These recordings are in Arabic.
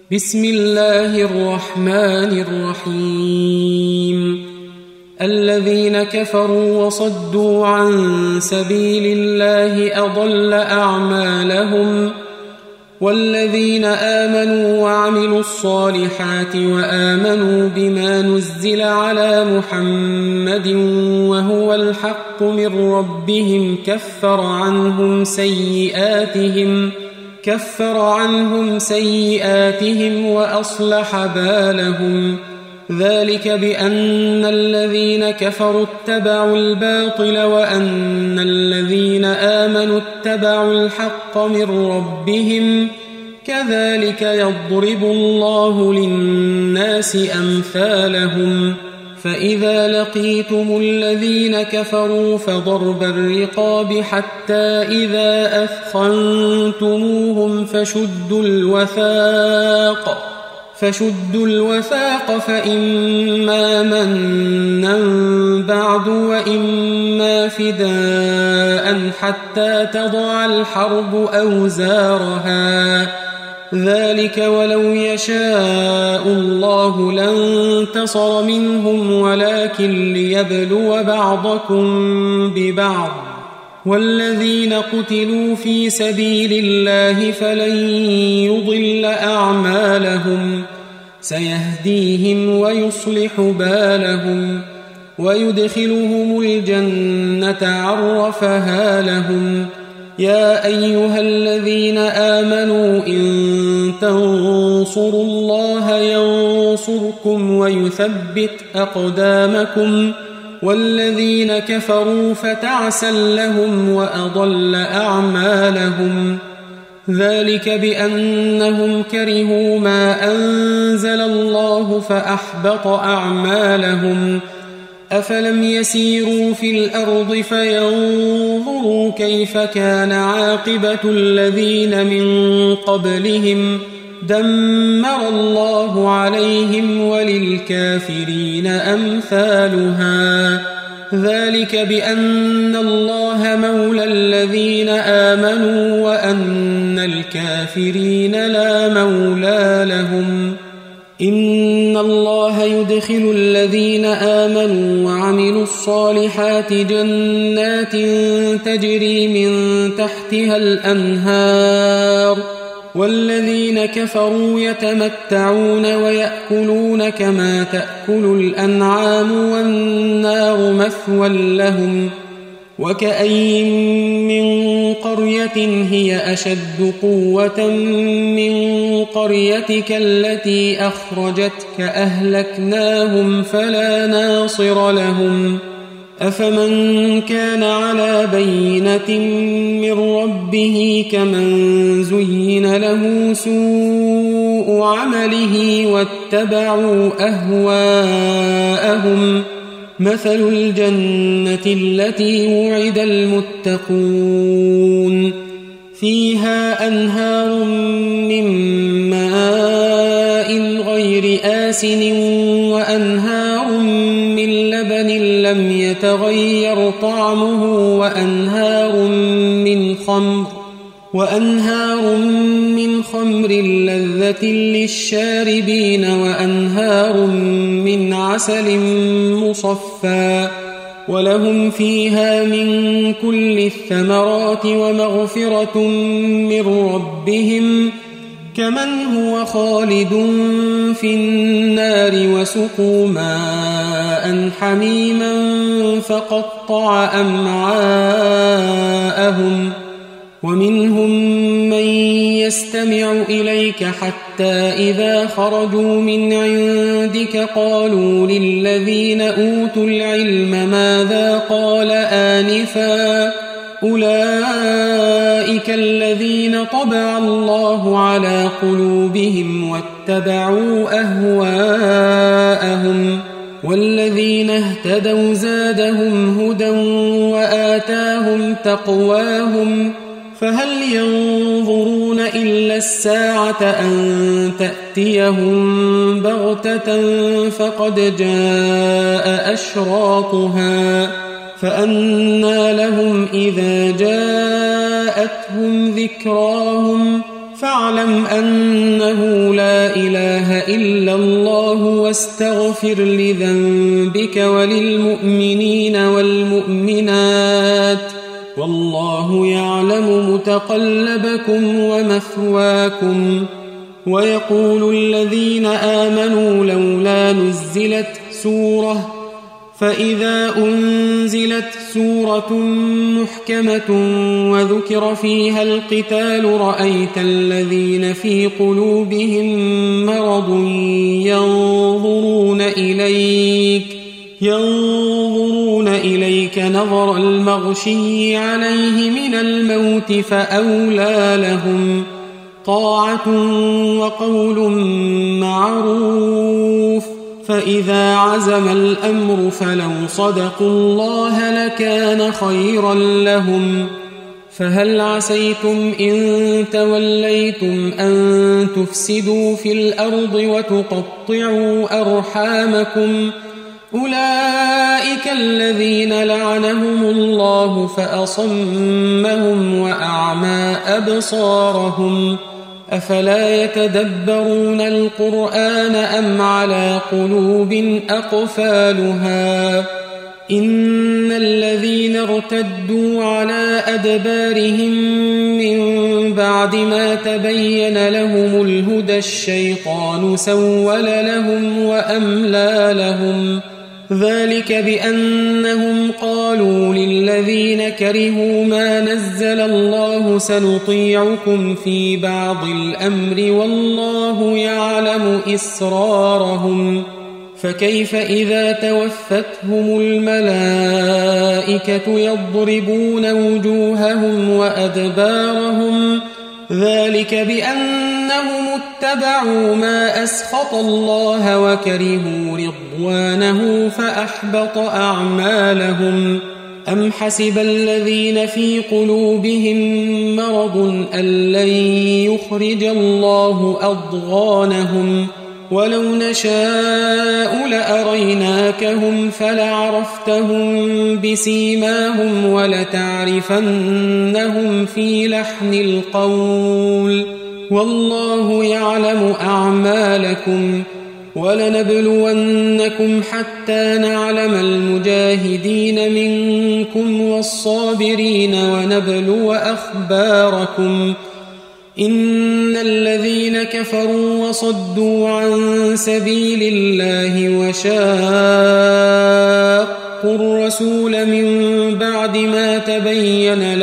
بسم الله الرحمن الرحيم الذين كفروا وصدوا عن سبيل الله أضل أعمالهم والذين آمنوا وعملوا الصالحات وآمنوا بما نزل على محمد وهو الحق من ربهم كفر عنهم سيئاتهم وأصلح بالهم ذلك بأن الذين كفروا اتبعوا الباطل وأن الذين آمنوا اتبعوا الحق من ربهم كذلك يضرب الله للناس أمثالهم فإذا لقيتم الذين كفروا فضرب الرقاب حتى إذا أثخنتموهم فشدوا الوثاق فإما منا بعد وإما فداء حتى تضع الحرب أوزارها ذلك ولو يشاء الله لانتصر منهم ولكن ليبلو بعضكم ببعض والذين قتلوا في سبيل الله فلن يضل أعمالهم سيهديهم ويصلح بالهم ويدخلهم الجنة عرفها لهم يا أيها الذين آمنوا إن تنصروا الله ينصركم ويثبت أقدامكم والذين كفروا فتعسا لهم وأضل أعمالهم ذلك بأنهم كرهوا ما أنزل الله فأحبط أعمالهم أفلم يسيروا في الأرض فينظروا كيف كان عاقبة الذين من قبلهم دمر الله عليهم وللكافرين أمثالها ذلك بأن الله مولى الذين آمنوا وأن الكافرين لا مولى لهم إن الله يدخل الذين آمنوا وعملوا الصالحات جنات تجري من تحتها الأنهار والذين كفروا يتمتعون ويأكلون كما تأكل الأنعام والنار مثوى لهم وكأي من قرية هي أشد قوة من قريتك التي أخرجتك أهلكناهم فلا ناصر لهم أفمن كان على بينة من ربه كمن زين له سوء عمله واتبعوا أهواءهم مثل الجنة التي وعد المتقون فيها أنهار من ماء غير آسن وأنهار من لبن لم يتغير طعمه وأنهار من خمر لذة للشاربين وأنهار من عسل مصفى ولهم فيها من كل الثمرات ومغفرة من ربهم كمن هو خالد في النار وسقوا ماء حميما فقطع أمعاءهم ومنهم من يستمع إليك حتى إذا خرجوا من عندك قالوا للذين أوتوا العلم ماذا قال آنفا أولئك الذين طبع الله على قلوبهم واتبعوا أهواءهم والذين اهتدوا زادهم هدى وآتاهم تقواهم فهل ينظرون إلا الساعة أن تأتيهم بغتة فقد جاء أشراطها فأنى لهم إذا جاءتهم ذكراهم فاعلم أنه لا إله إلا الله واستغفر لذنبك وللمؤمنين والمؤمنات والله يعلم متقلبكم ومثواكم. ويقول الذين آمنوا لولا نزلت سورة فإذا أنزلت سورة محكمة وذكر فيها القتال رأيت الذين في قلوبهم مرض ينظرون إليك نظر المغشي عليه من الموت فأولى لهم طاعة وقول معروف. فإذا عزم الأمر فلو صدقوا الله لكان خيرا لهم. فهل عسيتم إن توليتم أن تفسدوا في الأرض وتقطعوا أرحامكم أولئك الذين لعنهم الله فأصمهم وأعمى أبصارهم أفلا يتدبرون القرآن أم على قلوب أقفالها إن الذين ارتدوا على أدبارهم من بعد ما تبين لهم الهدى الشيطان سول لهم وأملى لهم ذلك بأنهم قالوا للذين كرهوا ما نزل الله سنطيعكم في بعض الأمر والله يعلم إسرارهم فكيف إذا توفتهم الملائكة يضربون وجوههم وأدبارهم ذلك بأنهم اتبعوا ما أسخط الله وكرهوا رضوانه فأحبط أعمالهم أم حسب الذين في قلوبهم مرض أن لن يخرج الله أضغانهم ولو نشاء لأريناكهم فلعرفتهم بسيماهم ولتعرفنهم في لحن القول والله يعلم أعمالكم ولنبلونكم حتى نعلم المجاهدين منكم والصابرين ونبلو أخباركم إن الذين كفروا وصدوا عن سبيل الله وشاقوا الرسول من بعد ما تبين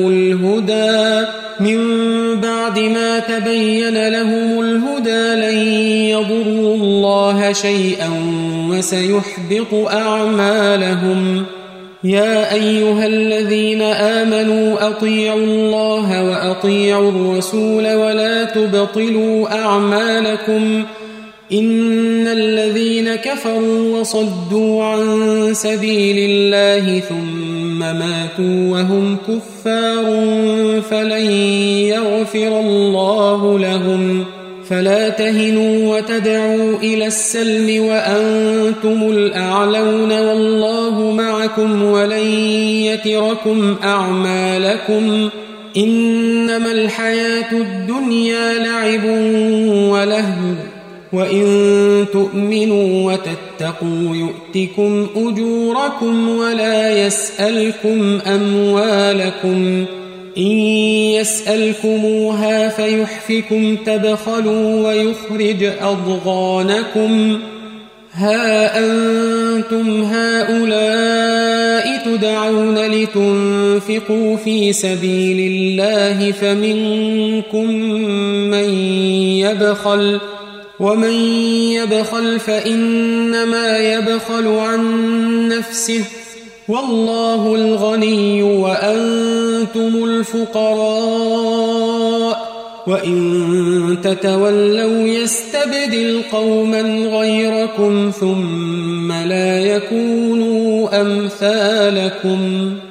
لهم الهدى لن يضروا الله شيئا وسيحبط أعمالهم يا أيها الذين آمنوا أطيعوا الله وأطيعوا الرسول ولا تبطلوا أعمالكم إن الذين كفروا وصدوا عن سبيل الله ثم ماتوا وهم كفار فلن يغفر الله لهم فلا تهنوا وتدعوا إلى السلم وأنتم الأعلون والله معكم ولن يتركم أعمالكم إنما الحياة الدنيا لعب ولهو وإن تؤمنوا وتتقوا يؤتكم أجوركم ولا يسألكم أموالكم إن يسألكموها فيحفكم تبخلوا ويخرج أضغانكم ها أنتم هؤلاء تدعون لتنفقوا في سبيل الله فمنكم من يبخل ومن يبخل فإنما يبخل عن نفسه والله الغني وأنتم الفقراء وإن تتولوا يستبدل قوما غيركم ثم لا يكونوا أمثالكم